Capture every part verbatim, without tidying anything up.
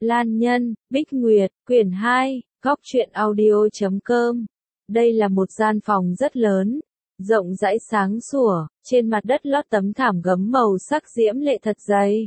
Lan Nhân, Bích Nguyệt, quyển hai, góc truyện audio chấm com. Đây là một gian phòng rất lớn, rộng rãi sáng sủa, trên mặt đất lót tấm thảm gấm màu sắc diễm lệ thật dày.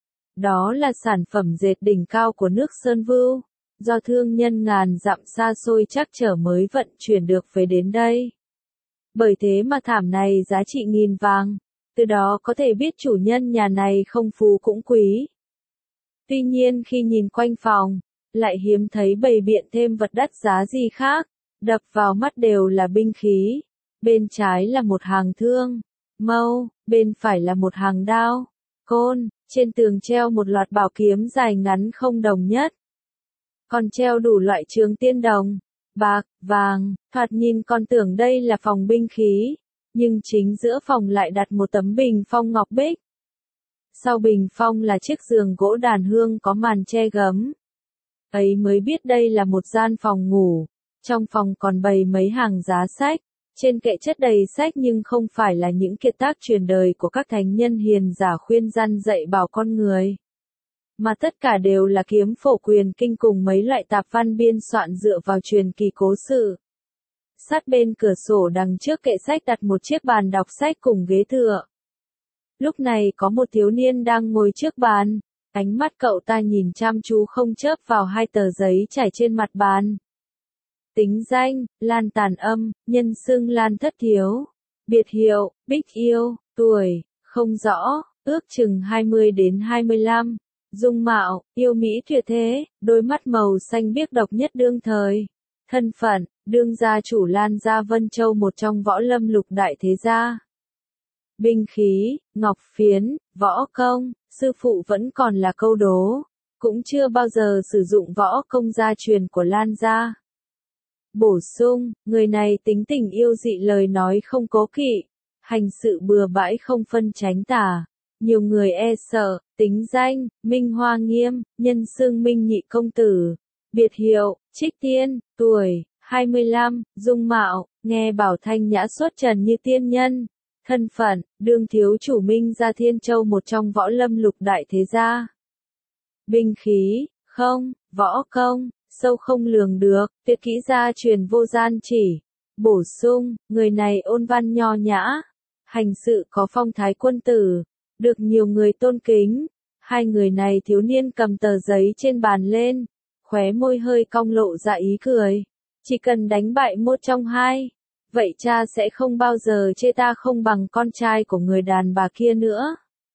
Đó là sản phẩm dệt đỉnh cao của nước Sơn Vưu, do thương nhân ngàn dặm xa xôi trắc trở mới vận chuyển được về đến đây. Bởi thế mà thảm này giá trị nghìn vàng, từ đó có thể biết chủ nhân nhà này không phú cũng quý. Tuy nhiên khi nhìn quanh phòng, lại hiếm thấy bày biện thêm vật đắt giá gì khác, đập vào mắt đều là binh khí. Bên trái là một hàng thương, mâu, bên phải là một hàng đao, côn, trên tường treo một loạt bảo kiếm dài ngắn không đồng nhất. Còn treo đủ loại trường tiên đồng, bạc, vàng, thoạt nhìn còn tưởng đây là phòng binh khí, nhưng chính giữa phòng lại đặt một tấm bình phong ngọc bích. Sau bình phong là chiếc giường gỗ đàn hương có màn che gấm. Ấy mới biết đây là một gian phòng ngủ, trong phòng còn bày mấy hàng giá sách, trên kệ chất đầy sách nhưng không phải là những kiệt tác truyền đời của các thánh nhân hiền giả khuyên răn dạy bảo con người, mà tất cả đều là kiếm phổ quyền kinh cùng mấy loại tạp văn biên soạn dựa vào truyền kỳ cố sự. Sát bên cửa sổ đằng trước kệ sách đặt một chiếc bàn đọc sách cùng ghế tựa. Lúc này có một thiếu niên đang ngồi trước bàn, ánh mắt cậu ta nhìn chăm chú không chớp vào hai tờ giấy trải trên mặt bàn. Tính danh, Lan Tàn Âm, nhân xưng Lan Thất Thiếu. Biệt hiệu, Bích Yêu, tuổi, không rõ, ước chừng hai mươi đến hai mươi lăm. Dung mạo, yêu mỹ tuyệt thế, đôi mắt màu xanh biếc độc nhất đương thời. Thân phận, đương gia chủ Lan gia Vân Châu, một trong võ lâm lục đại thế gia. Binh khí, ngọc phiến, võ công, sư phụ vẫn còn là câu đố, cũng chưa bao giờ sử dụng võ công gia truyền của Lan gia. Bổ sung, người này tính tình yêu dị, lời nói không cố kỵ, hành sự bừa bãi không phân tránh tà, nhiều người e sợ. Tính danh, Minh Hoa Nghiêm, nhân xưng Minh Nhị Công Tử. Biệt hiệu, Trích Tiên, tuổi, hai mươi lăm, dung mạo, nghe bảo thanh nhã xuất trần như tiên nhân. Thân phận, đương thiếu chủ Minh gia Thiên Châu, một trong võ lâm lục đại thế gia. Binh khí, không, võ công, sâu không lường được, tuyệt kỹ gia truyền vô gian chỉ. Bổ sung, người này ôn văn nho nhã, hành sự có phong thái quân tử, được nhiều người tôn kính. Hai người này, thiếu niên cầm tờ giấy trên bàn lên, khóe môi hơi cong lộ ra ý cười. Chỉ cần đánh bại một trong hai, vậy cha sẽ không bao giờ chê ta không bằng con trai của người đàn bà kia nữa.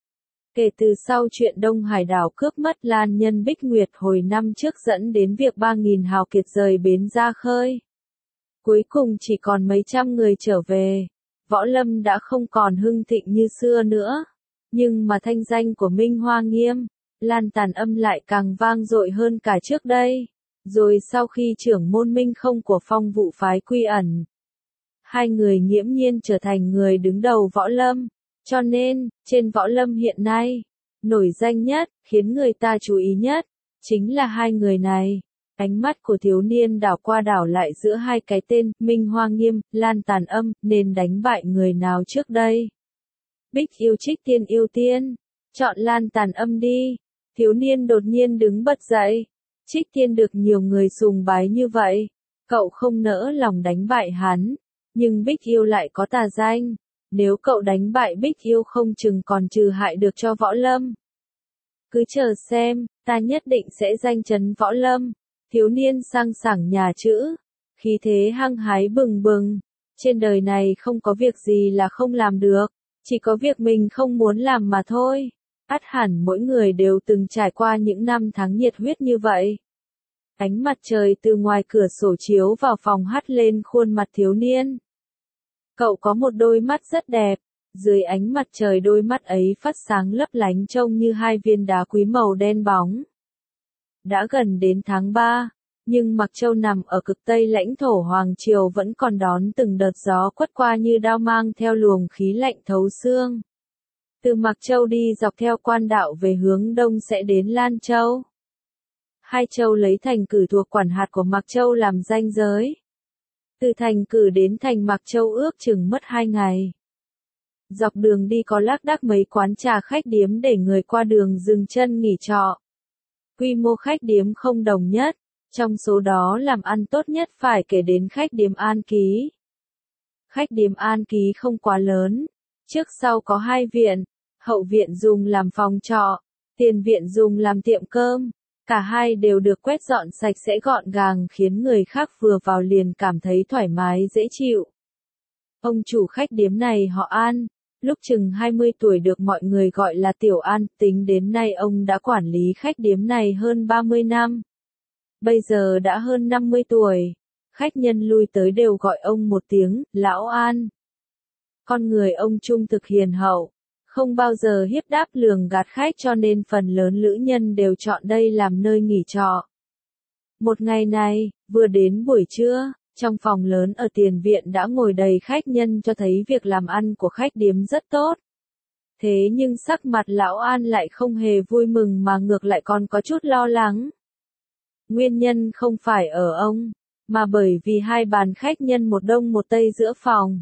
Kể từ sau chuyện Đông Hải đảo cướp mất Lan Nhân Bích Nguyệt hồi năm trước dẫn đến việc ba nghìn hào kiệt rời bến ra khơi, cuối cùng chỉ còn mấy trăm người trở về, võ lâm đã không còn hưng thịnh như xưa nữa. Nhưng mà thanh danh của Minh Hoa Nghiêm, Lan Tàn Âm lại càng vang dội hơn cả trước đây. Rồi sau khi trưởng môn Minh Không của Phong Vụ phái quy ẩn, hai người nghiễm nhiên trở thành người đứng đầu võ lâm. Cho nên, trên võ lâm hiện nay, nổi danh nhất, khiến người ta chú ý nhất, chính là hai người này. Ánh mắt của thiếu niên đảo qua đảo lại giữa hai cái tên, Minh Hoa Nghiêm, Lan Tàn Âm, nên đánh bại người nào trước đây? Bích Yêu, Trích Tiên ưu tiên, chọn Lan Tàn Âm đi. Thiếu niên đột nhiên đứng bật dậy. Trích Tiên được nhiều người sùng bái như vậy, cậu không nỡ lòng đánh bại hắn, nhưng Bích Yêu lại có tà danh, nếu cậu đánh bại Bích Yêu không chừng còn trừ hại được cho võ lâm. Cứ chờ xem, ta nhất định sẽ danh chấn võ lâm. Thiếu niên sang sảng nhà chữ, khí thế hăng hái bừng bừng. Trên đời này không có việc gì là không làm được, chỉ có việc mình không muốn làm mà thôi. Ắt hẳn mỗi người đều từng trải qua những năm tháng nhiệt huyết như vậy. Ánh mặt trời từ ngoài cửa sổ chiếu vào phòng hắt lên khuôn mặt thiếu niên. Cậu có một đôi mắt rất đẹp, dưới ánh mặt trời đôi mắt ấy phát sáng lấp lánh trông như hai viên đá quý màu đen bóng. Đã gần đến tháng ba, nhưng Mặc Châu nằm ở cực tây lãnh thổ Hoàng Triều vẫn còn đón từng đợt gió quất qua như đao mang theo luồng khí lạnh thấu xương. Từ Mặc Châu đi dọc theo quan đạo về hướng đông sẽ đến Lan Châu. Hai châu lấy thành Cử thuộc quản hạt của Mặc Châu làm ranh giới. Từ thành Cử đến thành Mặc Châu ước chừng mất hai ngày. Dọc đường đi có lác đác mấy quán trà khách điếm để người qua đường dừng chân nghỉ trọ. Quy mô khách điếm không đồng nhất, trong số đó làm ăn tốt nhất phải kể đến khách điếm An Ký. Khách điếm An Ký không quá lớn, trước sau có hai viện, hậu viện dùng làm phòng trọ, tiền viện dùng làm tiệm cơm, cả hai đều được quét dọn sạch sẽ gọn gàng khiến người khác vừa vào liền cảm thấy thoải mái dễ chịu. Ông chủ khách điếm này họ An, lúc chừng hai mươi tuổi được mọi người gọi là Tiểu An, tính đến nay ông đã quản lý khách điếm này hơn ba mươi năm. Bây giờ đã hơn năm mươi tuổi, khách nhân lui tới đều gọi ông một tiếng, Lão An. Con người ông trung thực hiền hậu, không bao giờ hiếp đáp lường gạt khách cho nên phần lớn lữ nhân đều chọn đây làm nơi nghỉ trọ. Một ngày này, vừa đến buổi trưa, trong phòng lớn ở tiền viện đã ngồi đầy khách nhân cho thấy việc làm ăn của khách điếm rất tốt. Thế nhưng sắc mặt Lão An lại không hề vui mừng mà ngược lại còn có chút lo lắng. Nguyên nhân không phải ở ông, mà bởi vì hai bàn khách nhân một đông một tây giữa phòng.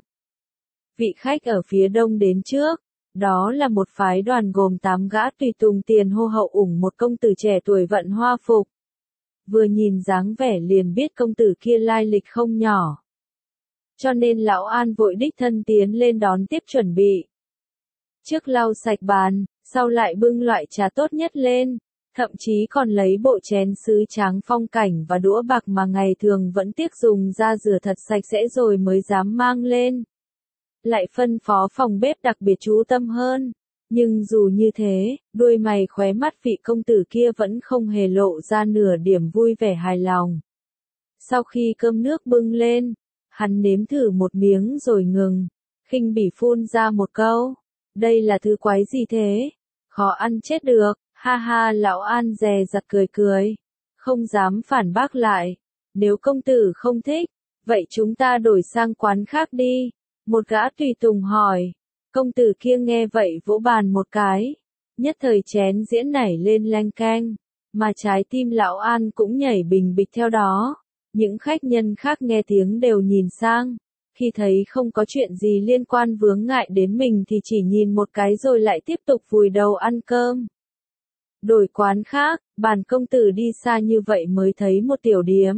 Vị khách ở phía đông đến trước, đó là một phái đoàn gồm tám gã tùy tùng tiền hô hậu ủng một công tử trẻ tuổi vận hoa phục. Vừa nhìn dáng vẻ liền biết công tử kia lai lịch không nhỏ. Cho nên Lão An vội đích thân tiến lên đón tiếp chuẩn bị. Trước lau sạch bàn, sau lại bưng loại trà tốt nhất lên, thậm chí còn lấy bộ chén sứ tráng phong cảnh và đũa bạc mà ngày thường vẫn tiếc dùng ra rửa thật sạch sẽ rồi mới dám mang lên. Lại phân phó phòng bếp đặc biệt chú tâm hơn. Nhưng dù như thế, đuôi mày khóe mắt vị công tử kia vẫn không hề lộ ra nửa điểm vui vẻ hài lòng. Sau khi cơm nước bưng lên, hắn nếm thử một miếng rồi ngừng, khinh bỉ phun ra một câu. Đây là thứ quái gì thế? Khó ăn chết được, ha ha. Lão An dè dặt cười cười, không dám phản bác lại. Nếu công tử không thích, vậy chúng ta đổi sang quán khác đi. Một gã tùy tùng hỏi. Công tử kia nghe vậy vỗ bàn một cái, nhất thời chén diễn nảy lên leng keng, mà trái tim Lão An cũng nhảy bình bịch theo đó. Những khách nhân khác nghe tiếng đều nhìn sang, khi thấy không có chuyện gì liên quan vướng ngại đến mình thì chỉ nhìn một cái rồi lại tiếp tục vùi đầu ăn cơm. Đổi quán khác, bàn công tử đi xa như vậy mới thấy một tiểu điếm.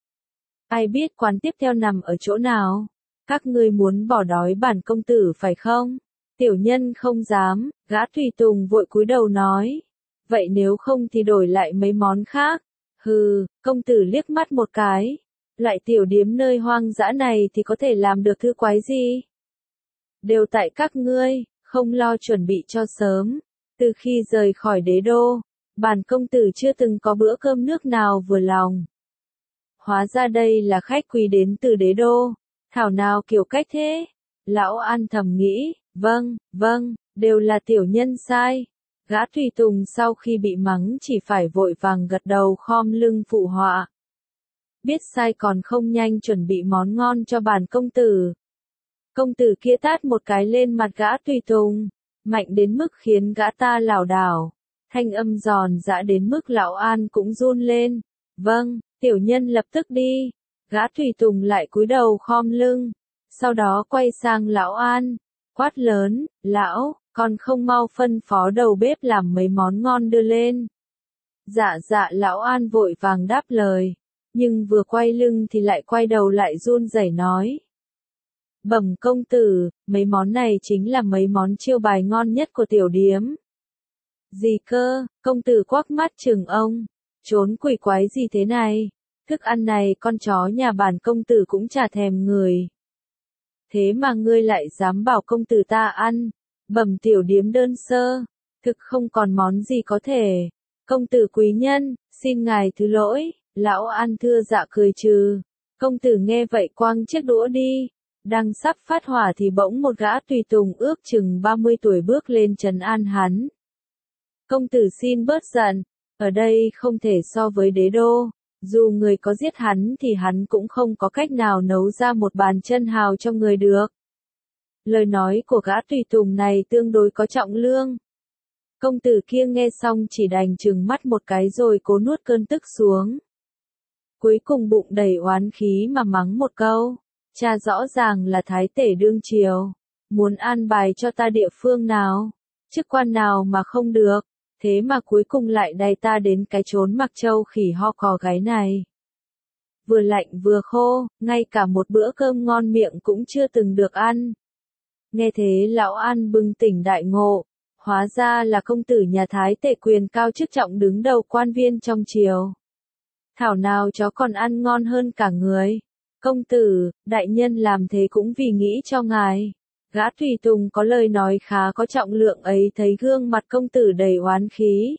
Ai biết quán tiếp theo nằm ở chỗ nào? Các ngươi muốn bỏ đói bản công tử phải không? Tiểu nhân không dám, gã tùy tùng vội cúi đầu nói. Vậy nếu không thì đổi lại mấy món khác. Hừ, công tử liếc mắt một cái. Loại tiểu điếm nơi hoang dã này thì có thể làm được thứ quái gì? Đều tại các ngươi, không lo chuẩn bị cho sớm. Từ khi rời khỏi đế đô, bản công tử chưa từng có bữa cơm nước nào vừa lòng. Hóa ra đây là khách quý đến từ đế đô. Thảo nào kiểu cách thế? Lão An thầm nghĩ. Vâng, vâng, đều là tiểu nhân sai. Gã tùy tùng sau khi bị mắng chỉ phải vội vàng gật đầu khom lưng phụ họa. Biết sai còn không nhanh chuẩn bị món ngon cho bản công tử. Công tử kia tát một cái lên mặt gã tùy tùng, mạnh đến mức khiến gã ta lảo đảo. Thanh âm giòn giã đến mức Lão An cũng run lên. Vâng, tiểu nhân lập tức đi. Gã tùy tùng lại cúi đầu khom lưng, sau đó quay sang Lão An. Quát lớn, lão, còn không mau phân phó đầu bếp làm mấy món ngon đưa lên. Dạ dạ. Lão An vội vàng đáp lời, nhưng vừa quay lưng thì lại quay đầu lại run rẩy nói. Bẩm công tử, mấy món này chính là mấy món chiêu bài ngon nhất của tiểu điếm. Gì cơ? Công tử quắc mắt chừng ông, trốn quỷ quái gì thế này? Thức ăn này con chó nhà bản công tử cũng chả thèm người. Thế mà ngươi lại dám bảo công tử ta ăn? Bẩm tiểu điếm đơn sơ, thực không còn món gì có thể. Công tử quý nhân, xin ngài thứ lỗi. Lão An thưa dạ cười trừ. Công tử nghe vậy quăng chiếc đũa đi. Đang sắp phát hỏa thì bỗng một gã tùy tùng ước chừng ba mươi tuổi bước lên trấn an hắn. Công tử xin bớt giận, ở đây không thể so với đế đô. Dù người có giết hắn thì hắn cũng không có cách nào nấu ra một bàn chân hào cho người được. Lời nói của gã tùy tùng này tương đối có trọng lương. Công tử kia nghe xong chỉ đành trừng mắt một cái rồi cố nuốt cơn tức xuống. Cuối cùng bụng đầy oán khí mà mắng một câu. Cha rõ ràng là thái tể đương triều. Muốn an bài cho ta địa phương nào? Chức quan nào mà không được? thế mà cuối cùng lại đày ta đến cái chốn Mặc Châu khỉ ho cò gáy này. Vừa lạnh vừa khô, ngay cả một bữa cơm ngon miệng cũng chưa từng được ăn. Nghe thế lão An bừng tỉnh đại ngộ, hóa ra là công tử nhà Thái Tể quyền cao chức trọng đứng đầu quan viên trong triều. Thảo nào chó còn ăn ngon hơn cả người. Công tử, đại nhân làm thế cũng vì nghĩ cho ngài. Gã tùy tùng có lời nói khá có trọng lượng ấy thấy gương mặt công tử đầy oán khí.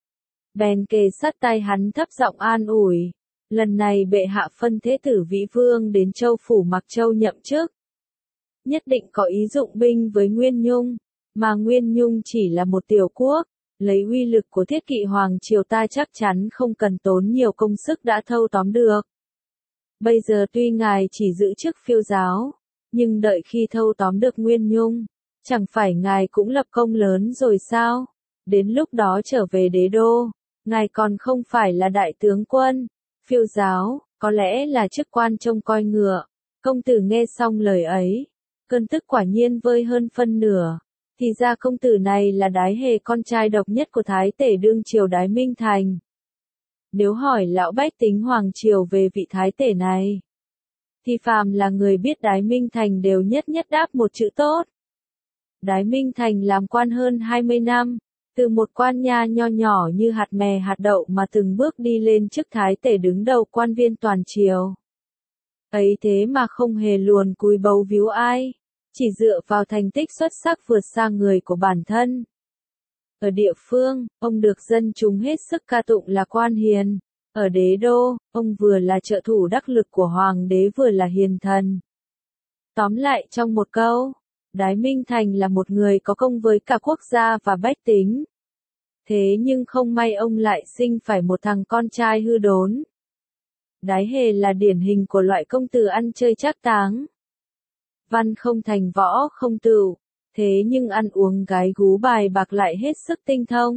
Bèn kề sát tai hắn thấp giọng an ủi. Lần này bệ hạ phân thế tử Vĩ Vương đến châu phủ Mặc Châu nhậm chức. Nhất định có ý dụng binh với Nguyên Nhung, mà Nguyên Nhung chỉ là một tiểu quốc, lấy uy lực của thiết kỵ hoàng triều ta chắc chắn không cần tốn nhiều công sức đã thâu tóm được. Bây giờ tuy ngài chỉ giữ chức phiêu giáo, nhưng đợi khi thâu tóm được Nguyên Nhung, chẳng phải ngài cũng lập công lớn rồi sao? Đến lúc đó trở về đế đô, ngài còn không phải là đại tướng quân, phiêu giáo, có lẽ là chức quan trông coi ngựa. Công tử nghe xong lời ấy, cơn tức quả nhiên vơi hơn phân nửa. Thì ra công tử này là Đái Hề, con trai độc nhất của Thái Tể đương triều Đái Minh Thành. Nếu hỏi lão bách tính hoàng triều về vị Thái Tể này, thì phàm là người biết Đái Minh Thành đều nhất nhất đáp một chữ tốt. Đái Minh Thành làm quan hơn hai mươi năm, từ một quan nha nho nhỏ như hạt mè hạt đậu mà từng bước đi lên chức Thái Tể đứng đầu quan viên toàn triều. Ấy thế mà không hề luồn cúi bấu víu ai, chỉ dựa vào thành tích xuất sắc vượt xa người của bản thân. Ở địa phương, ông được dân chúng hết sức ca tụng là quan hiền. Ở đế đô, ông vừa là trợ thủ đắc lực của hoàng đế vừa là hiền thần. Tóm lại trong một câu, Đái Minh Thành là một người có công với cả quốc gia và bách tính. Thế nhưng không may ông lại sinh phải một thằng con trai hư đốn. Đái Hề là điển hình của loại công tử ăn chơi trác táng. Văn không thành võ không tựu, thế nhưng ăn uống gái gú bài bạc lại hết sức tinh thông.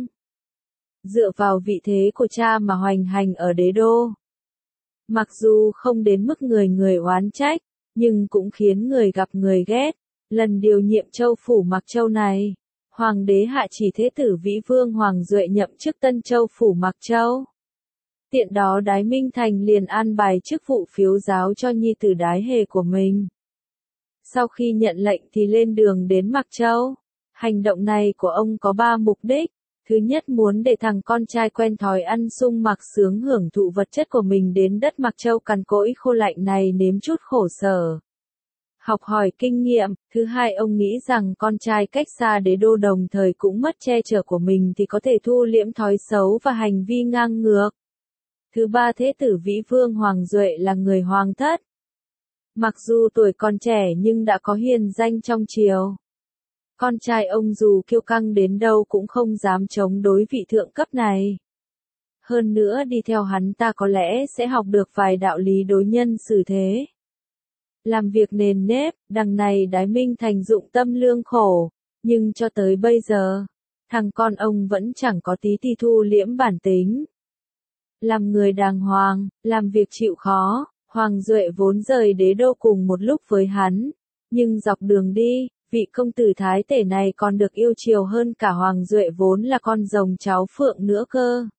Dựa vào vị thế của cha mà hoành hành ở đế đô. Mặc dù không đến mức người người oán trách, nhưng cũng khiến người gặp người ghét. Lần điều nhiệm châu phủ Mặc Châu này, hoàng đế hạ chỉ thế tử Vĩ Vương Hoàng Duệ nhậm chức Tân Châu phủ Mặc Châu. Tiện đó Đái Minh Thành liền an bài chức vụ phiếu giáo cho nhi tử Đái Hề của mình. Sau khi nhận lệnh thì lên đường đến Mặc Châu. Hành động này của ông có ba mục đích. Thứ nhất, muốn để thằng con trai quen thói ăn sung mặc sướng hưởng thụ vật chất của mình đến đất Mặc Châu cằn cỗi khô lạnh này nếm chút khổ sở, học hỏi kinh nghiệm. Thứ hai, ông nghĩ rằng con trai cách xa đế đô đồng thời cũng mất che chở của mình thì có thể thu liễm thói xấu và hành vi ngang ngược. Thứ ba, thế tử Vĩ Vương Hoàng Duệ là người hoàng thất. Mặc dù tuổi còn trẻ nhưng đã có hiền danh trong triều. Con trai ông dù kiêu căng đến đâu cũng không dám chống đối vị thượng cấp này. Hơn nữa đi theo hắn ta có lẽ sẽ học được vài đạo lý đối nhân xử thế. Làm việc nền nếp, đằng này Đái Minh Thành dụng tâm lương khổ, nhưng cho tới bây giờ, thằng con ông vẫn chẳng có tí ti thu liễm bản tính. Làm người đàng hoàng, làm việc chịu khó, Hoàng Duệ vốn rời đế đô cùng một lúc với hắn, nhưng dọc đường đi, vị công tử Thái Tể này còn được yêu chiều hơn cả Hoàng Duệ vốn là con rồng cháu phượng nữa cơ.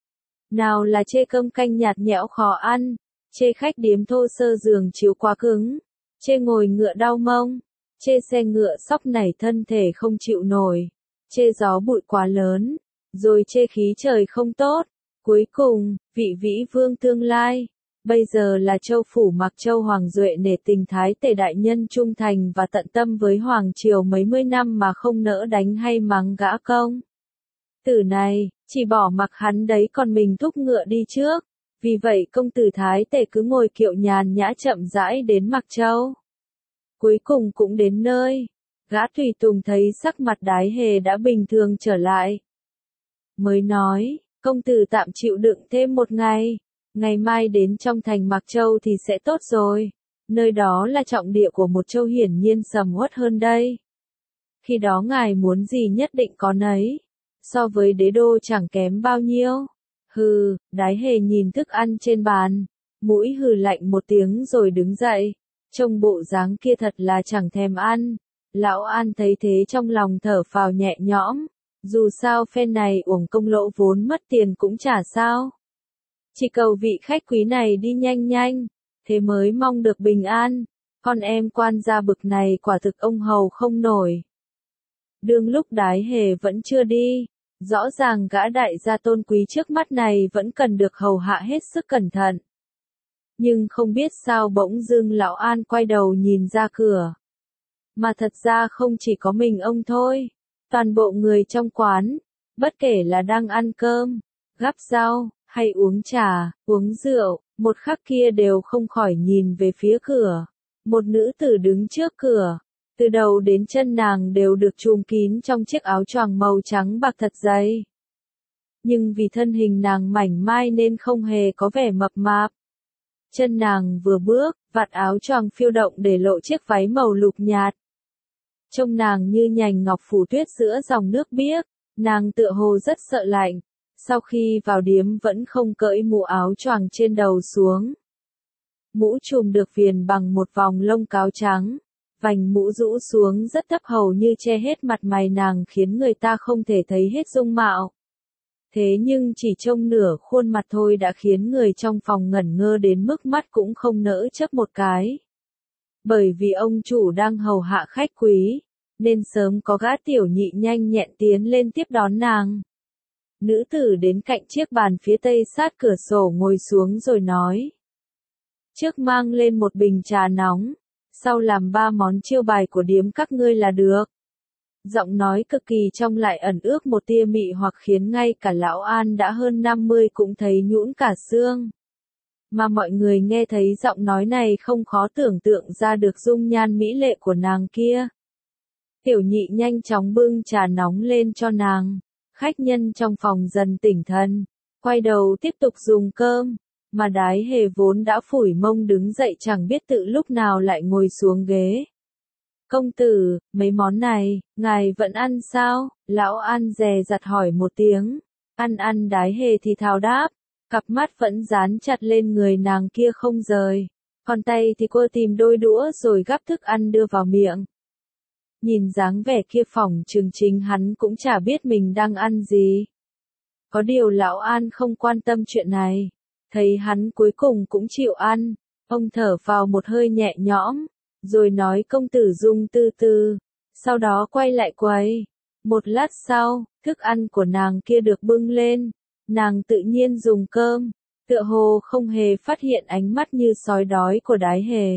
Nào là chê cơm canh nhạt nhẽo khó ăn, chê khách điếm thô sơ giường chiếu quá cứng, chê ngồi ngựa đau mông, chê xe ngựa sóc nảy thân thể không chịu nổi, chê gió bụi quá lớn, rồi chê khí trời không tốt. Cuối cùng, vị Vĩ Vương tương lai, bây giờ là châu phủ Mặc Châu Hoàng Duệ nể tình Thái Tể đại nhân trung thành và tận tâm với hoàng triều mấy mươi năm mà không nỡ đánh hay mắng gã công tử này, chỉ bỏ mặc hắn đấy còn mình thúc ngựa đi trước. Vì vậy công tử Thái Tể cứ ngồi kiệu nhàn nhã chậm rãi đến Mặc Châu. Cuối cùng cũng đến nơi, gã tùy tùng thấy sắc mặt Đái Hề đã bình thường trở lại. Mới nói, công tử tạm chịu đựng thêm một ngày, ngày mai đến trong thành Mặc Châu thì sẽ tốt rồi. Nơi đó là trọng địa của một châu hiển nhiên sầm uất hơn đây. Khi đó ngài muốn gì nhất định có nấy, so với đế đô chẳng kém bao nhiêu. Hừ, Đái Hề nhìn thức ăn trên bàn, mũi hừ lạnh một tiếng rồi đứng dậy. Trông bộ dáng kia thật là chẳng thèm ăn. Lão An thấy thế trong lòng thở phào nhẹ nhõm, Dù sao phen này uổng công lỗ vốn mất tiền cũng chả sao. Chỉ cầu vị khách quý này đi nhanh nhanh, thế mới mong được bình an, con em quan gia bực này quả thực ông hầu không nổi. Đương lúc Đái Hề vẫn chưa đi, rõ ràng gã đại gia tôn quý trước mắt này vẫn cần được hầu hạ hết sức cẩn thận. Nhưng không biết sao bỗng dưng lão An quay đầu nhìn ra cửa. Mà thật ra không chỉ có mình ông thôi, toàn bộ người trong quán, bất kể là đang ăn cơm, gắp rau, hay uống trà, uống rượu, một khắc kia đều không khỏi nhìn về phía cửa. Một nữ tử đứng trước cửa, từ đầu đến chân nàng đều được trùm kín trong chiếc áo choàng màu trắng bạc thật dày. Nhưng vì thân hình nàng mảnh mai nên không hề có vẻ mập mạp. Chân nàng vừa bước, vạt áo choàng phiêu động để lộ chiếc váy màu lục nhạt. Trông nàng như nhành ngọc phủ tuyết giữa dòng nước biếc, nàng tựa hồ rất sợ lạnh. Sau khi vào điếm vẫn không cởi mũ áo choàng trên đầu xuống. Mũ trùm được viền bằng một vòng lông cáo trắng, vành mũ rũ xuống rất thấp hầu như che hết mặt mày nàng khiến người ta không thể thấy hết dung mạo. Thế nhưng chỉ trông nửa khuôn mặt thôi đã khiến người trong phòng ngẩn ngơ đến mức mắt cũng không nỡ chớp một cái. Bởi vì ông chủ đang hầu hạ khách quý, nên sớm có gã tiểu nhị nhanh nhẹn tiến lên tiếp đón nàng. Nữ tử đến cạnh chiếc bàn phía tây sát cửa sổ ngồi xuống rồi nói. Trước mang lên một bình trà nóng, sau làm ba món chiêu bài của điếm các ngươi là được. Giọng nói cực kỳ trong lại ẩn ước một tia mị hoặc khiến ngay cả lão An đã hơn năm mươi cũng thấy nhũn cả xương. Mà mọi người nghe thấy giọng nói này không khó tưởng tượng ra được dung nhan mỹ lệ của nàng kia. Tiểu nhị nhanh chóng bưng trà nóng lên cho nàng. Khách nhân trong phòng dần tỉnh thần, quay đầu tiếp tục dùng cơm, mà Đái Hề vốn đã phủi mông đứng dậy chẳng biết tự lúc nào lại ngồi xuống ghế. Công tử, mấy món này, ngài vẫn ăn sao? Lão An dè dặt hỏi một tiếng. Ăn ăn Đái Hề thì thào đáp, cặp mắt vẫn dán chặt lên người nàng kia không rời. Còn tay thì cô tìm đôi đũa rồi gắp thức ăn đưa vào miệng. Nhìn dáng vẻ kia phỏng chừng chính hắn cũng chả biết mình đang ăn gì. Có điều lão An không quan tâm chuyện này. Thấy hắn cuối cùng cũng chịu ăn, ông thở vào một hơi nhẹ nhõm, rồi nói công tử Dung từ từ, sau đó quay lại quầy. Một lát sau, thức ăn của nàng kia được bưng lên, nàng tự nhiên dùng cơm, tựa hồ không hề phát hiện ánh mắt như sói đói của Đái Hề.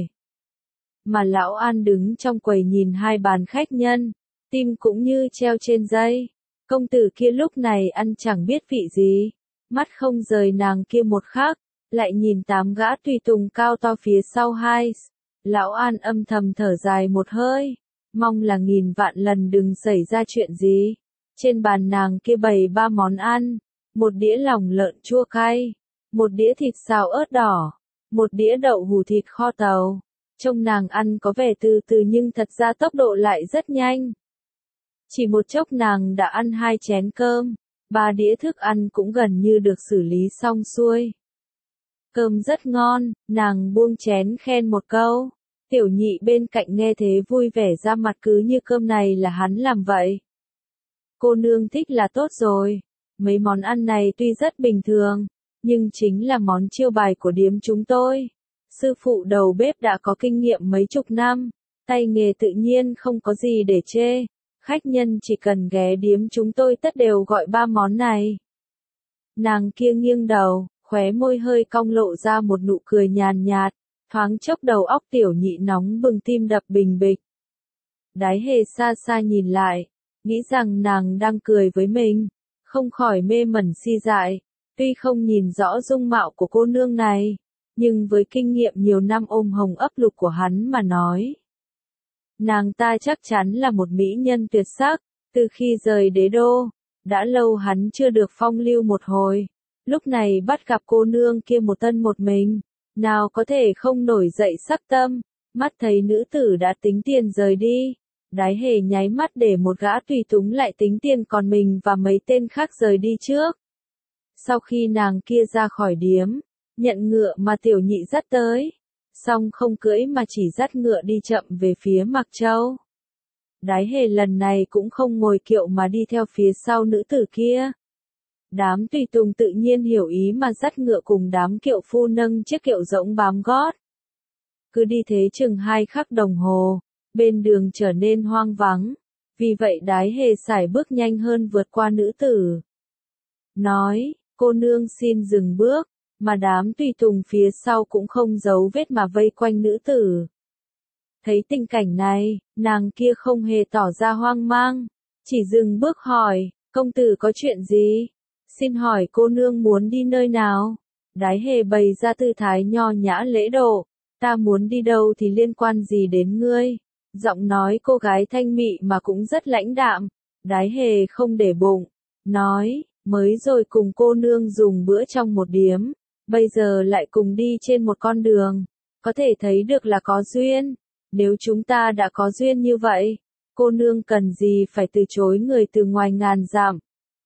Mà lão An đứng trong quầy nhìn hai bàn khách nhân, tim cũng như treo trên dây. Công tử kia lúc này ăn chẳng biết vị gì, mắt không rời nàng kia một khắc, lại nhìn tám gã tùy tùng cao to phía sau hai. Lão An âm thầm thở dài một hơi, mong là nghìn vạn lần đừng xảy ra chuyện gì. Trên bàn nàng kia bày ba món ăn, một đĩa lòng lợn chua cay, một đĩa thịt xào ớt đỏ, một đĩa đậu hủ thịt kho tàu. Trông nàng ăn có vẻ từ từ nhưng thật ra tốc độ lại rất nhanh. Chỉ một chốc nàng đã ăn hai chén cơm, ba đĩa thức ăn cũng gần như được xử lý xong xuôi. Cơm rất ngon, nàng buông chén khen một câu. Tiểu nhị bên cạnh nghe thế vui vẻ ra mặt cứ như cơm này là hắn làm vậy. Cô nương thích là tốt rồi. Mấy món ăn này tuy rất bình thường, nhưng chính là món chiêu bài của điếm chúng tôi. Sư phụ đầu bếp đã có kinh nghiệm mấy chục năm, tay nghề tự nhiên không có gì để chê. Khách nhân chỉ cần ghé điếm chúng tôi tất đều gọi ba món này. Nàng kia nghiêng đầu, khóe môi hơi cong lộ ra một nụ cười nhàn nhạt, thoáng chốc đầu óc tiểu nhị nóng bừng tim đập bình bịch. Đái Hề xa xa nhìn lại, nghĩ rằng nàng đang cười với mình, không khỏi mê mẩn si dại, tuy không nhìn rõ dung mạo của cô nương này, nhưng với kinh nghiệm nhiều năm ôm hồng ấp lục của hắn mà nói. Nàng ta chắc chắn là một mỹ nhân tuyệt sắc, từ khi rời đế đô, đã lâu hắn chưa được phong lưu một hồi, lúc này bắt gặp cô nương kia một thân một mình, nào có thể không nổi dậy sắc tâm, mắt thấy nữ tử đã tính tiền rời đi, Đái Hề nháy mắt để một gã tùy túng lại tính tiền còn mình và mấy tên khác rời đi trước. Sau khi nàng kia ra khỏi điếm, nhận ngựa mà tiểu nhị dắt tới, song không cưỡi mà chỉ dắt ngựa đi chậm về phía Mạc Châu. Đái hề lần này cũng không ngồi kiệu mà đi theo phía sau nữ tử kia. Đám tùy tùng tự nhiên hiểu ý mà dắt ngựa cùng đám kiệu phu nâng chiếc kiệu rỗng bám gót. Cứ đi thế chừng hai khắc đồng hồ, bên đường trở nên hoang vắng, vì vậy đái hề sải bước nhanh hơn vượt qua nữ tử. Nói, cô nương xin dừng bước, mà đám tùy tùng phía sau cũng không giấu vết mà vây quanh nữ tử. Thấy tình cảnh này, nàng kia không hề tỏ ra hoang mang, chỉ dừng bước hỏi, công tử có chuyện gì? Xin hỏi cô nương muốn đi nơi nào? Đái hề bày ra tư thái nho nhã lễ độ, ta muốn đi đâu thì liên quan gì đến ngươi? Giọng nói cô gái thanh mị mà cũng rất lãnh đạm, đái hề không để bụng, nói, mới rồi cùng cô nương dùng bữa trong một điếm, bây giờ lại cùng đi trên một con đường, có thể thấy được là có duyên, nếu chúng ta đã có duyên như vậy, cô nương cần gì phải từ chối người từ ngoài ngàn dặm.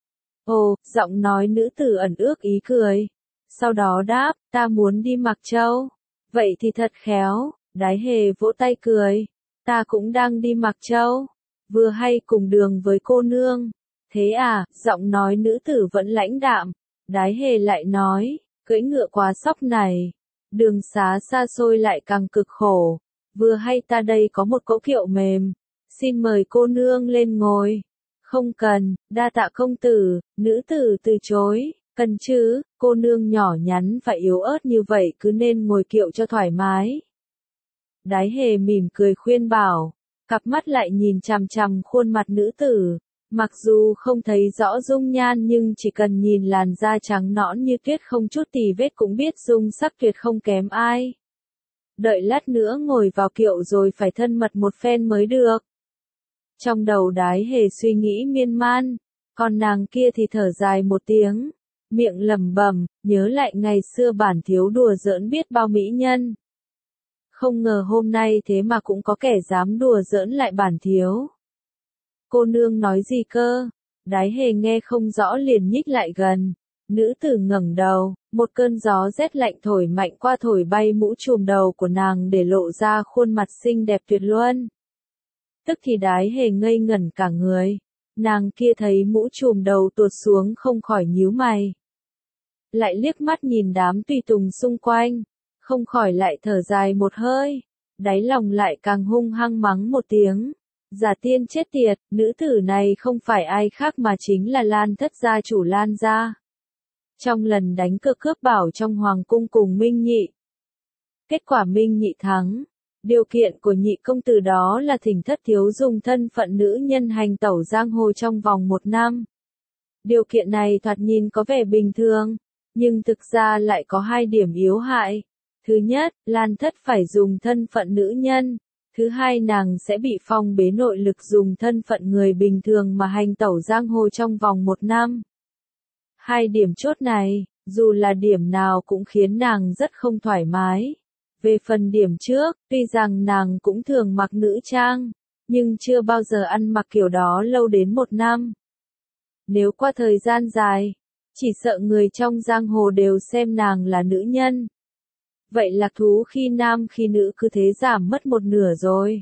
Ồ, giọng nói nữ tử ẩn ước ý cười, sau đó đáp, ta muốn đi Mạc Châu, vậy thì thật khéo, đái hề vỗ tay cười, ta cũng đang đi Mạc Châu, vừa hay cùng đường với cô nương. Thế à, giọng nói nữ tử vẫn lãnh đạm, đái hề lại nói, cưỡi ngựa quá sóc này, đường xá xa xôi lại càng cực khổ, vừa hay ta đây có một cỗ kiệu mềm, xin mời cô nương lên ngồi. Không cần, đa tạ công tử, nữ tử từ chối, cần chứ, cô nương nhỏ nhắn và yếu ớt như vậy cứ nên ngồi kiệu cho thoải mái. Đái hề mỉm cười khuyên bảo, cặp mắt lại nhìn chằm chằm khuôn mặt nữ tử. Mặc dù không thấy rõ dung nhan nhưng chỉ cần nhìn làn da trắng nõn như tuyết không chút tì vết cũng biết dung sắc tuyệt không kém ai. Đợi lát nữa ngồi vào kiệu rồi phải thân mật một phen mới được. Trong đầu đái hề suy nghĩ miên man, còn nàng kia thì thở dài một tiếng, miệng lẩm bẩm, nhớ lại ngày xưa bản thiếu đùa giỡn biết bao mỹ nhân. Không ngờ hôm nay thế mà cũng có kẻ dám đùa giỡn lại bản thiếu. Cô nương nói gì cơ? Đái hề nghe không rõ liền nhích lại gần. Nữ tử ngẩng đầu, một cơn gió rét lạnh thổi mạnh qua thổi bay mũ trùm đầu của nàng để lộ ra khuôn mặt xinh đẹp tuyệt luân. Tức thì đái hề ngây ngẩn cả người. Nàng kia thấy mũ trùm đầu tuột xuống không khỏi nhíu mày. Lại liếc mắt nhìn đám tùy tùng xung quanh, không khỏi lại thở dài một hơi. Đáy lòng lại càng hung hăng mắng một tiếng. Giả tiên chết tiệt, nữ tử này không phải ai khác mà chính là Lan thất gia chủ Lan gia. Trong lần đánh cược cướp bảo trong hoàng cung cùng Minh Nhị. Kết quả Minh Nhị thắng. Điều kiện của nhị công tử đó là thỉnh thất thiếu dùng thân phận nữ nhân hành tẩu giang hồ trong vòng một năm. Điều kiện này thoạt nhìn có vẻ bình thường, nhưng thực ra lại có hai điểm yếu hại. Thứ nhất, Lan thất phải dùng thân phận nữ nhân. Thứ hai, nàng sẽ bị phong bế nội lực dùng thân phận người bình thường mà hành tẩu giang hồ trong vòng một năm. Hai điểm chốt này, dù là điểm nào cũng khiến nàng rất không thoải mái. Về phần điểm trước, tuy rằng nàng cũng thường mặc nữ trang, nhưng chưa bao giờ ăn mặc kiểu đó lâu đến một năm. Nếu qua thời gian dài, chỉ sợ người trong giang hồ đều xem nàng là nữ nhân. Vậy lạc thú khi nam khi nữ cứ thế giảm mất một nửa rồi.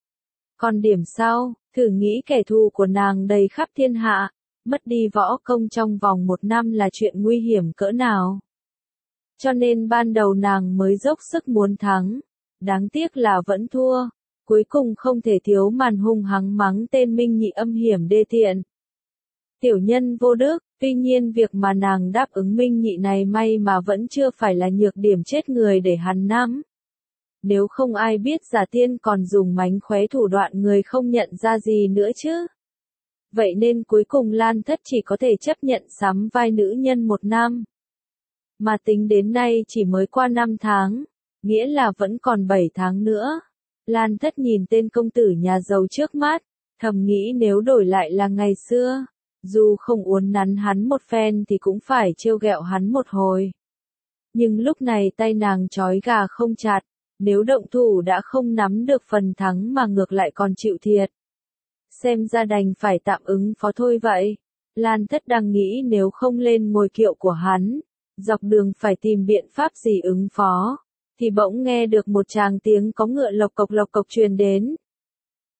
Còn điểm sau, thử nghĩ kẻ thù của nàng đầy khắp thiên hạ, mất đi võ công trong vòng một năm là chuyện nguy hiểm cỡ nào. Cho nên ban đầu nàng mới dốc sức muốn thắng, đáng tiếc là vẫn thua, cuối cùng không thể thiếu màn hung hăng mắng tên Minh Nhị âm hiểm đê tiện. Tiểu nhân vô đức, tuy nhiên việc mà nàng đáp ứng Minh Nhị này may mà vẫn chưa phải là nhược điểm chết người để hắn nắm. Nếu không ai biết giả tiên còn dùng mánh khóe thủ đoạn người không nhận ra gì nữa chứ. Vậy nên cuối cùng Lan thất chỉ có thể chấp nhận sắm vai nữ nhân một năm. Mà tính đến nay chỉ mới qua năm tháng, nghĩa là vẫn còn bảy tháng nữa. Lan thất nhìn tên công tử nhà giàu trước mắt, thầm nghĩ nếu đổi lại là ngày xưa, dù không uốn nắn hắn một phen thì cũng phải trêu ghẹo hắn một hồi. Nhưng lúc này tay nàng trói gà không chặt, nếu động thủ đã không nắm được phần thắng mà ngược lại còn chịu thiệt. Xem ra đành phải tạm ứng phó thôi vậy. Lan thất đang nghĩ nếu không lên ngồi kiệu của hắn, dọc đường phải tìm biện pháp gì ứng phó, thì bỗng nghe được một tràng tiếng có ngựa lộc cộc lộc cộc truyền đến.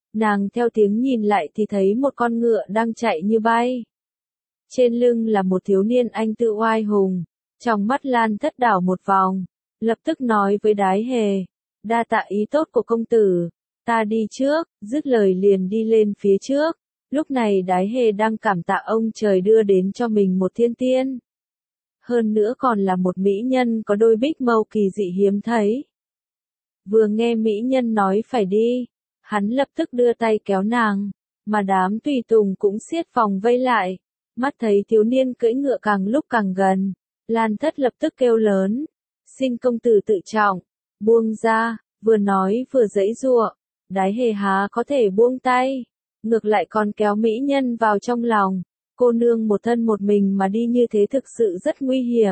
Nàng theo tiếng nhìn lại thì thấy một con ngựa đang chạy như bay. Trên lưng là một thiếu niên anh tư oai hùng, trong mắt Lan Thất đảo một vòng, lập tức nói với Đái Hề, đa tạ ý tốt của công tử, ta đi trước, dứt lời liền đi lên phía trước. Lúc này Đái Hề đang cảm tạ ông trời đưa đến cho mình một thiên tiên. Hơn nữa còn là một mỹ nhân có đôi bích mâu kỳ dị hiếm thấy. Vừa nghe mỹ nhân nói phải đi, hắn lập tức đưa tay kéo nàng, mà đám tùy tùng cũng siết vòng vây lại. Mắt thấy thiếu niên cưỡi ngựa càng lúc càng gần, Lan Thất lập tức kêu lớn, xin công tử tự trọng, buông ra, vừa nói vừa giãy giụa. Đái Hề há có thể buông tay, ngược lại còn kéo mỹ nhân vào trong lòng. Cô nương một thân một mình mà đi như thế thực sự rất nguy hiểm.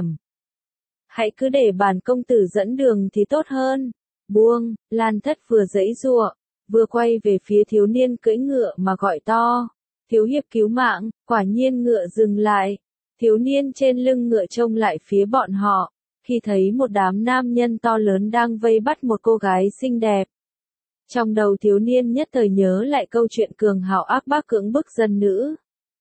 Hãy cứ để bản công tử dẫn đường thì tốt hơn. Buông, Lan Thất vừa giãy giụa, vừa quay về phía thiếu niên cưỡi ngựa mà gọi to. Thiếu hiệp cứu mạng, quả nhiên ngựa dừng lại. Thiếu niên trên lưng ngựa trông lại phía bọn họ, khi thấy một đám nam nhân to lớn đang vây bắt một cô gái xinh đẹp. Trong đầu thiếu niên nhất thời nhớ lại câu chuyện cường hào ác bác cưỡng bức dân nữ.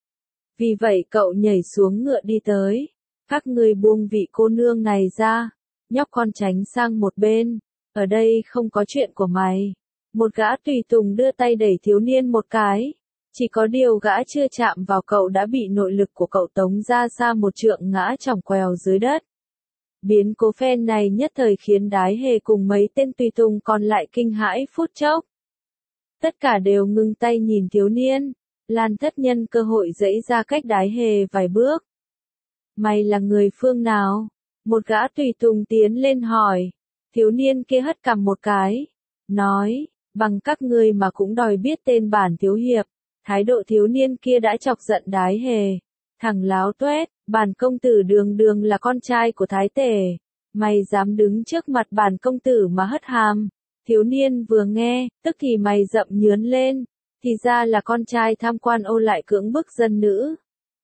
Vì vậy cậu nhảy xuống ngựa đi tới. Các ngươi buông vị cô nương này ra. Nhóc con tránh sang một bên. Ở đây không có chuyện của mày. Một gã tùy tùng đưa tay đẩy thiếu niên một cái. Chỉ có điều gã chưa chạm vào cậu đã bị nội lực của cậu tống ra xa một trượng ngã chỏng quèo dưới đất. Biến cố phen này nhất thời khiến Đái Hề cùng mấy tên tùy tùng còn lại kinh hãi phút chốc. Tất cả đều ngưng tay nhìn thiếu niên. Lan Thất nhân cơ hội giãy ra cách Đái Hề vài bước. Mày là người phương nào? Một gã tùy tùng tiến lên hỏi. Thiếu niên kia hất cằm một cái. Nói, bằng các ngươi mà cũng đòi biết tên bản thiếu hiệp. Thái độ thiếu niên kia đã chọc giận Đái Hề. Thằng láo tuét, bản công tử đường đường là con trai của thái tể. Mày dám đứng trước mặt bản công tử mà hất hàm. Thiếu niên vừa nghe, tức thì mày rậm nhướn lên. Thì ra là con trai tham quan ô lại cưỡng bức dân nữ.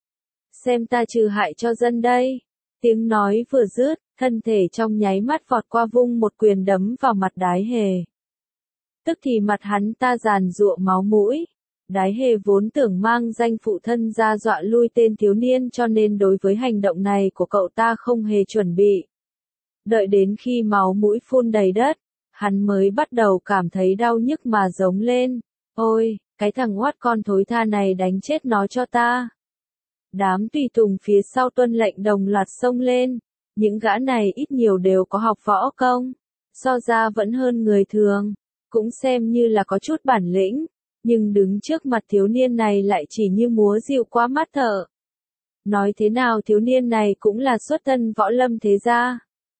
Xem ta trừ hại cho dân đây. Tiếng nói vừa dứt, thân thể trong nháy mắt vọt qua vung một quyền đấm vào mặt Đái Hề. Tức thì mặt hắn ta giàn giụa máu mũi. Đái Hề vốn tưởng mang danh phụ thân ra dọa lui tên thiếu niên cho nên đối với hành động này của cậu ta không hề chuẩn bị. Đợi đến khi máu mũi phun đầy đất, hắn mới bắt đầu cảm thấy đau nhức mà giống lên. Ôi, cái thằng oát con thối tha này đánh chết nó cho ta. Đám tùy tùng phía sau tuân lệnh đồng loạt xông lên. Những gã này ít nhiều đều có học võ công. So ra vẫn hơn người thường. Cũng xem như là có chút bản lĩnh. Nhưng đứng trước mặt thiếu niên này lại chỉ như múa rìu qua mắt thợ. Nói thế nào thiếu niên này cũng là xuất thân võ lâm thế gia.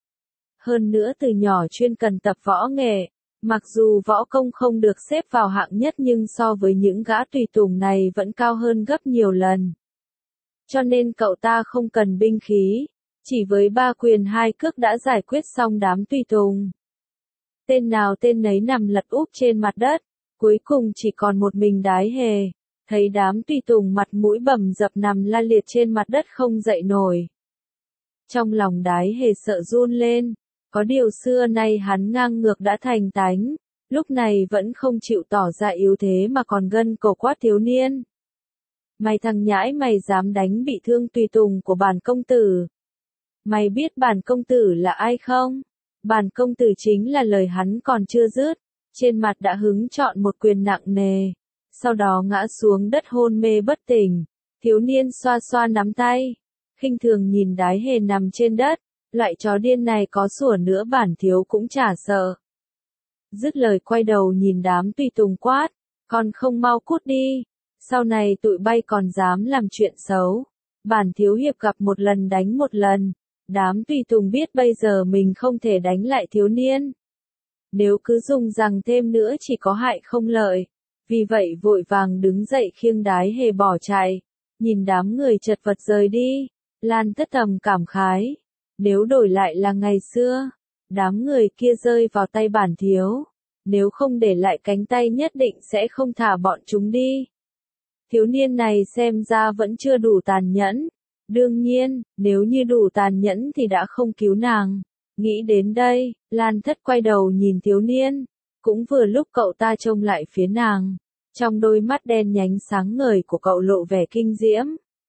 Hơn nữa từ nhỏ chuyên cần tập võ nghệ. Mặc dù võ công không được xếp vào hạng nhất nhưng so với những gã tùy tùng này vẫn cao hơn gấp nhiều lần. Cho nên cậu ta không cần binh khí. Chỉ với ba quyền hai cước đã giải quyết xong đám tùy tùng. Tên nào tên nấy nằm lật úp trên mặt đất. Cuối cùng chỉ còn một mình Đái Hề. Thấy đám tùy tùng mặt mũi bầm dập nằm la liệt trên mặt đất không dậy nổi. Trong lòng Đái Hề sợ run lên. Có điều xưa nay hắn ngang ngược đã thành tánh. Lúc này vẫn không chịu tỏ ra yếu thế mà còn gân cổ quát thiếu niên. Mày thằng nhãi mày dám đánh bị thương tùy tùng của bản công tử. Mày biết bản công tử là ai không? Bản công tử chính là lời hắn còn chưa dứt. Trên mặt đã hứng chọn một quyền nặng nề. Sau đó ngã xuống đất hôn mê bất tỉnh. Thiếu niên xoa xoa nắm tay. Khinh thường nhìn Đái Hề nằm trên đất. Loại chó điên này có sủa nữa bản thiếu cũng chả sợ. Dứt lời quay đầu nhìn đám tùy tùng quát. Còn không mau cút đi. Sau này tụi bay còn dám làm chuyện xấu. Bản thiếu hiệp gặp một lần đánh một lần. Đám tùy tùng biết bây giờ mình không thể đánh lại thiếu niên. Nếu cứ dùng rằng thêm nữa chỉ có hại không lợi. Vì vậy vội vàng đứng dậy khiêng Đái Hề bỏ chạy. Nhìn đám người chật vật rời đi. Lan Thất thầm cảm khái. Nếu đổi lại là ngày xưa. Đám người kia rơi vào tay bản thiếu. Nếu không để lại cánh tay nhất định sẽ không thả bọn chúng đi. Thiếu niên này xem ra vẫn chưa đủ tàn nhẫn. Đương nhiên, nếu như đủ tàn nhẫn thì đã không cứu nàng. Nghĩ đến đây, Lan Thất quay đầu nhìn thiếu niên. Cũng vừa lúc cậu ta trông lại phía nàng. Trong đôi mắt đen nhánh sáng ngời của cậu lộ vẻ kinh diễm.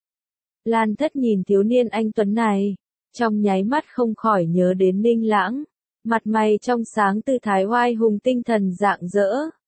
Lan Thất nhìn thiếu niên anh tuấn này, trong nháy mắt không khỏi nhớ đến Ninh Lãng, mặt mày trong sáng tư thái oai hùng tinh thần rạng rỡ.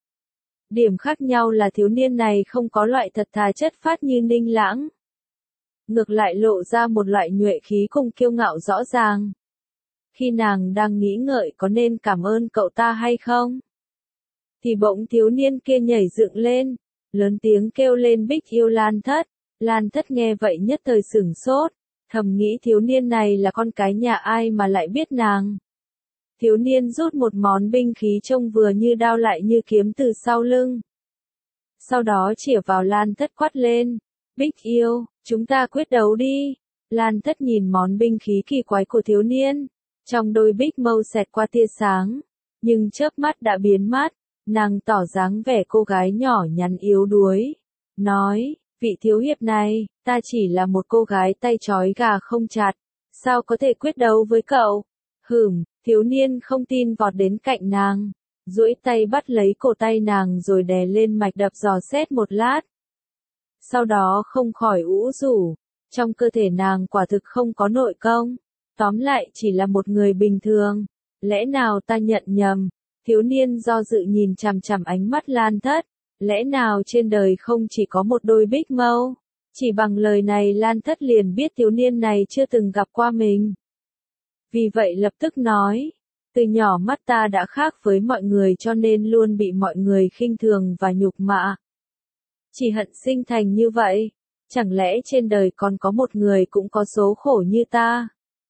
Điểm khác nhau là thiếu niên này không có loại thật thà chất phát như Ninh Lãng. Ngược lại lộ ra một loại nhuệ khí cùng kiêu ngạo rõ ràng. Khi nàng đang nghĩ ngợi có nên cảm ơn cậu ta hay không, thì bỗng thiếu niên kia nhảy dựng lên, lớn tiếng kêu lên Bích yêu Lan Thất. Lan Thất nghe vậy nhất thời sửng sốt, thầm nghĩ thiếu niên này là con cái nhà ai mà lại biết nàng. Thiếu niên rút một món binh khí trông vừa như đao lại như kiếm từ sau lưng. Sau đó chĩa vào Lan Thất quát lên, Bích yêu, chúng ta quyết đấu đi. Lan Thất nhìn món binh khí kỳ quái của thiếu niên, trong đôi bích mâu xẹt qua tia sáng, nhưng chớp mắt đã biến mất, nàng tỏ dáng vẻ cô gái nhỏ nhắn yếu đuối, nói, vị thiếu hiệp này, ta chỉ là một cô gái tay trói gà không chặt, sao có thể quyết đấu với cậu? Hửm, thiếu niên không tin vọt đến cạnh nàng, duỗi tay bắt lấy cổ tay nàng rồi đè lên mạch đập dò xét một lát. Sau đó không khỏi ủ rũ, trong cơ thể nàng quả thực không có nội công, tóm lại chỉ là một người bình thường, lẽ nào ta nhận nhầm? Thiếu niên do dự nhìn chằm chằm ánh mắt Lan Thất, lẽ nào trên đời không chỉ có một đôi bích mâu? Chỉ bằng lời này Lan Thất liền biết thiếu niên này chưa từng gặp qua mình. Vì vậy lập tức nói, từ nhỏ mắt ta đã khác với mọi người cho nên luôn bị mọi người khinh thường và nhục mạ. Chỉ hận sinh thành như vậy, chẳng lẽ trên đời còn có một người cũng có số khổ như ta?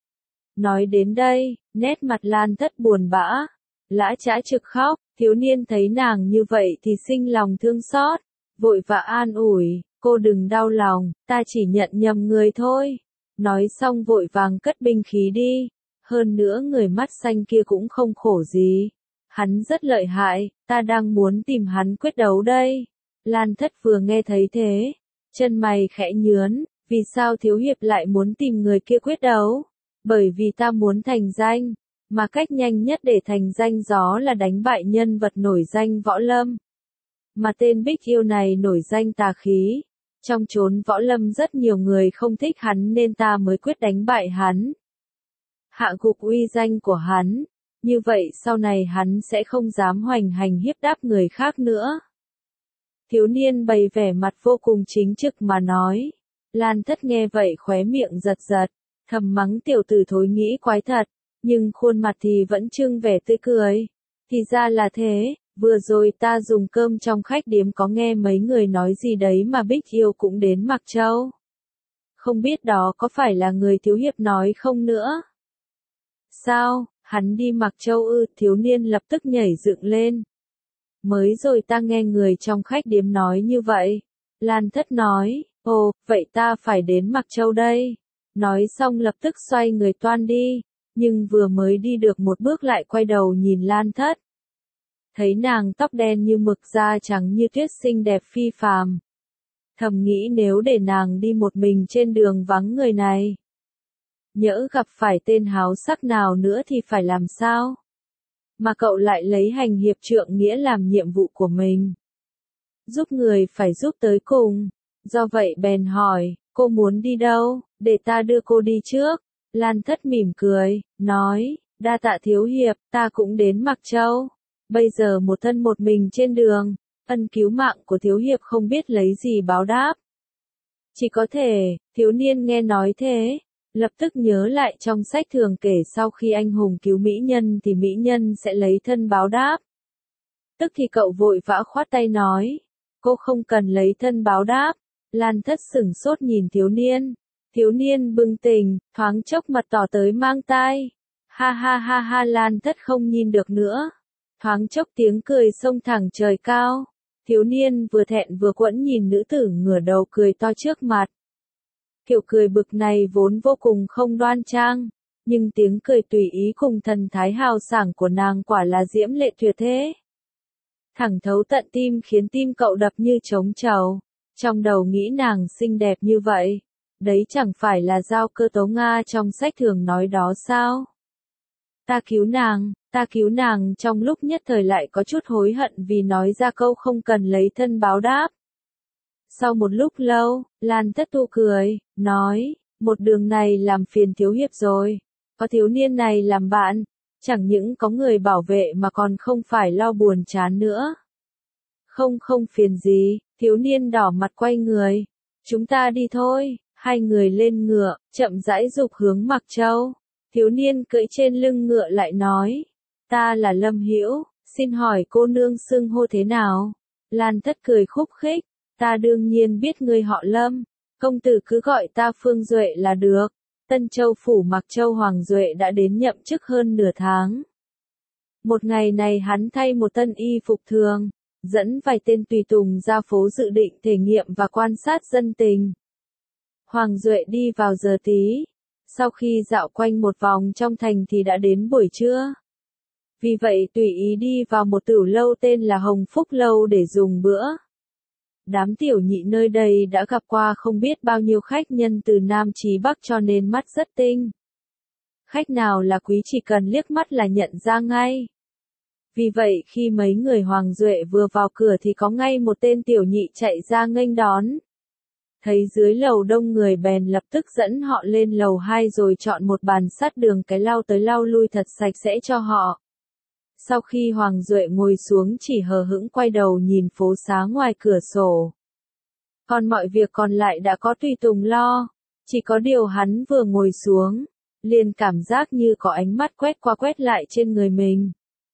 Nói đến đây, nét mặt Lan Thất buồn bã, lã chã trực khóc, thiếu niên thấy nàng như vậy thì sinh lòng thương xót, vội vã an ủi, cô đừng đau lòng, ta chỉ nhận nhầm người thôi. Nói xong vội vàng cất binh khí đi, hơn nữa người mắt xanh kia cũng không khổ gì. Hắn rất lợi hại, ta đang muốn tìm hắn quyết đấu đây. Lan Thất vừa nghe thấy thế, chân mày khẽ nhướn, vì sao thiếu hiệp lại muốn tìm người kia quyết đấu? Bởi vì ta muốn thành danh, mà cách nhanh nhất để thành danh gió là đánh bại nhân vật nổi danh võ lâm. Mà tên Bích yêu này nổi danh tà khí, trong chốn võ lâm rất nhiều người không thích hắn nên ta mới quyết đánh bại hắn. Hạ gục uy danh của hắn, như vậy sau này hắn sẽ không dám hoành hành hiếp đáp người khác nữa. Thiếu niên bày vẻ mặt vô cùng chính trực mà nói. Lan Thất nghe vậy khóe miệng giật giật, thầm mắng tiểu tử thối nghĩ quái thật, nhưng khuôn mặt thì vẫn trưng vẻ tươi cười. Thì ra là thế, vừa rồi ta dùng cơm trong khách điếm có nghe mấy người nói gì đấy mà Bích yêu cũng đến Mạc Châu. Không biết đó có phải là người thiếu hiệp nói không nữa? Sao, hắn đi Mạc Châu ư? Thiếu niên lập tức nhảy dựng lên. Mới rồi ta nghe người trong khách điếm nói như vậy. Lan Thất nói, ồ, vậy ta phải đến Mạc Châu đây. Nói xong lập tức xoay người toan đi, nhưng vừa mới đi được một bước lại quay đầu nhìn Lan Thất. Thấy nàng tóc đen như mực da trắng như tuyết xinh đẹp phi phàm. Thầm nghĩ nếu để nàng đi một mình trên đường vắng người này, nhỡ gặp phải tên háo sắc nào nữa thì phải làm sao? Mà cậu lại lấy hành hiệp trượng nghĩa làm nhiệm vụ của mình. Giúp người phải giúp tới cùng. Do vậy bèn hỏi, cô muốn đi đâu, để ta đưa cô đi trước. Lan Thất mỉm cười, nói, đa tạ thiếu hiệp, ta cũng đến Mạc Châu. Bây giờ một thân một mình trên đường, ân cứu mạng của thiếu hiệp không biết lấy gì báo đáp. Chỉ có thể, thiếu niên nghe nói thế, lập tức nhớ lại trong sách thường kể sau khi anh hùng cứu mỹ nhân thì mỹ nhân sẽ lấy thân báo đáp. Tức thì cậu vội vã khoát tay nói, cô không cần lấy thân báo đáp. Lan Thất sửng sốt nhìn thiếu niên. Thiếu niên bừng tỉnh, thoáng chốc mặt tỏ tới mang tai. Ha ha ha ha, Lan Thất không nhìn được nữa. Thoáng chốc tiếng cười xông thẳng trời cao. Thiếu niên vừa thẹn vừa quẫn nhìn nữ tử ngửa đầu cười to trước mặt. Kiểu cười bực này vốn vô cùng không đoan trang, nhưng tiếng cười tùy ý cùng thần thái hào sảng của nàng quả là diễm lệ tuyệt thế. Thẳng thấu tận tim khiến tim cậu đập như trống trầu. Trong đầu nghĩ nàng xinh đẹp như vậy, đấy chẳng phải là Giao Cơ Tố Nga trong sách thường nói đó sao? Ta cứu nàng, Ta cứu nàng trong lúc nhất thời lại có chút hối hận vì nói ra câu không cần lấy thân báo đáp. Sau một lúc lâu, Lan Thất Tu cười, nói, một đường này làm phiền thiếu hiệp rồi. Có thiếu niên này làm bạn, chẳng những có người bảo vệ mà còn không phải lo buồn chán nữa. Không không phiền gì, thiếu niên đỏ mặt quay người. Chúng ta đi thôi, hai người lên ngựa, chậm rãi dục hướng Mặc Châu. Thiếu niên cưỡi trên lưng ngựa lại nói, ta là Lâm Hữu, xin hỏi cô nương xưng hô thế nào? Lan Thất cười khúc khích, ta đương nhiên biết ngươi họ Lâm, công tử cứ gọi ta Phương Duệ là được. Tân Châu phủ Mặc Châu Hoàng Duệ đã đến nhậm chức hơn nửa tháng. Một ngày này hắn thay một tân y phục thường, dẫn vài tên tùy tùng ra phố dự định thể nghiệm và quan sát dân tình. Hoàng Duệ đi vào giờ tí, sau khi dạo quanh một vòng trong thành thì đã đến buổi trưa. Vì vậy tùy ý đi vào một tửu lâu tên là Hồng Phúc Lâu để dùng bữa. Đám tiểu nhị nơi đây đã gặp qua không biết bao nhiêu khách nhân từ Nam chí Bắc cho nên mắt rất tinh. Khách nào là quý chỉ cần liếc mắt là nhận ra ngay. Vì vậy khi mấy người Hoàng Duệ vừa vào cửa thì có ngay một tên tiểu nhị chạy ra nghênh đón. Thấy dưới lầu đông người bèn lập tức dẫn họ lên lầu hai rồi chọn một bàn sát đường cái lau tới lau lui thật sạch sẽ cho họ. Sau khi Hoàng Duệ ngồi xuống chỉ hờ hững quay đầu nhìn phố xá ngoài cửa sổ. Còn mọi việc còn lại đã có tùy tùng lo. Chỉ có điều hắn vừa ngồi xuống, liền cảm giác như có ánh mắt quét qua quét lại trên người mình.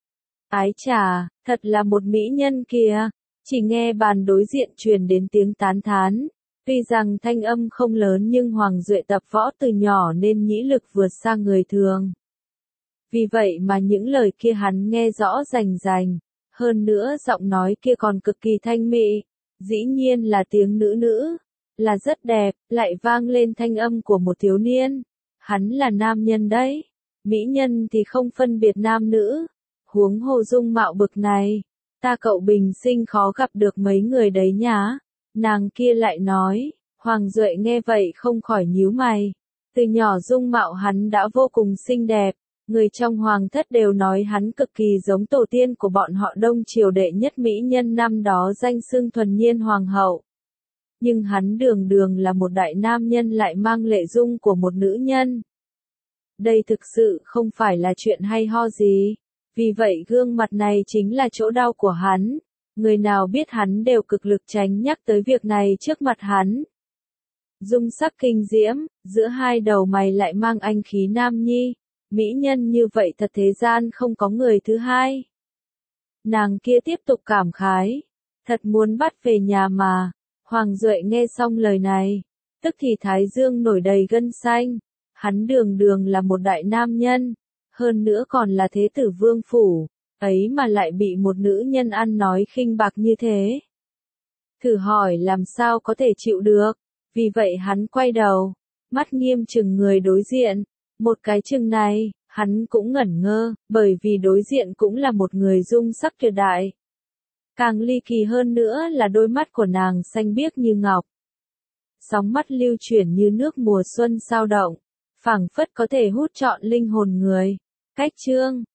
Ái chà, thật là một mỹ nhân kìa. Chỉ nghe bàn đối diện truyền đến tiếng tán thán. Tuy rằng thanh âm không lớn nhưng Hoàng Duệ tập võ từ nhỏ nên nhĩ lực vượt xa người thường. Vì vậy mà những lời kia hắn nghe rõ rành rành, hơn nữa giọng nói kia còn cực kỳ thanh mị, dĩ nhiên là tiếng nữ nữ, là rất đẹp, lại vang lên thanh âm của một thiếu niên. Hắn là nam nhân đấy, mỹ nhân thì không phân biệt nam nữ, huống hồ dung mạo bực này, ta cậu bình sinh khó gặp được mấy người đấy nhá. Nàng kia lại nói, Hoàng Duệ nghe vậy không khỏi nhíu mày, từ nhỏ dung mạo hắn đã vô cùng xinh đẹp. Người trong hoàng thất đều nói hắn cực kỳ giống tổ tiên của bọn họ Đông Triều đệ nhất mỹ nhân năm đó danh xưng thuần nhiên hoàng hậu. Nhưng hắn đường đường là một đại nam nhân lại mang lệ dung của một nữ nhân. Đây thực sự không phải là chuyện hay ho gì. Vì vậy gương mặt này chính là chỗ đau của hắn. Người nào biết hắn đều cực lực tránh nhắc tới việc này trước mặt hắn. Dung sắc kinh diễm, giữa hai đầu mày lại mang anh khí nam nhi. Mỹ nhân như vậy thật thế gian không có người thứ hai. Nàng kia tiếp tục cảm khái. Thật muốn bắt về nhà mà. Hoàng Duệ nghe xong lời này. Tức thì thái dương nổi đầy gân xanh. Hắn đường đường là một đại nam nhân. Hơn nữa còn là thế tử vương phủ. Ấy mà lại bị một nữ nhân ăn nói khinh bạc như thế. Thử hỏi làm sao có thể chịu được. Vì vậy hắn quay đầu. Mắt nghiêm chừng người đối diện. Một cái chừng này, hắn cũng ngẩn ngơ, bởi vì đối diện cũng là một người dung sắc tuyệt đại. Càng ly kỳ hơn nữa là đôi mắt của nàng xanh biếc như ngọc. Sóng mắt lưu chuyển như nước mùa xuân sao động, phảng phất có thể hút trọn linh hồn người. Cách chương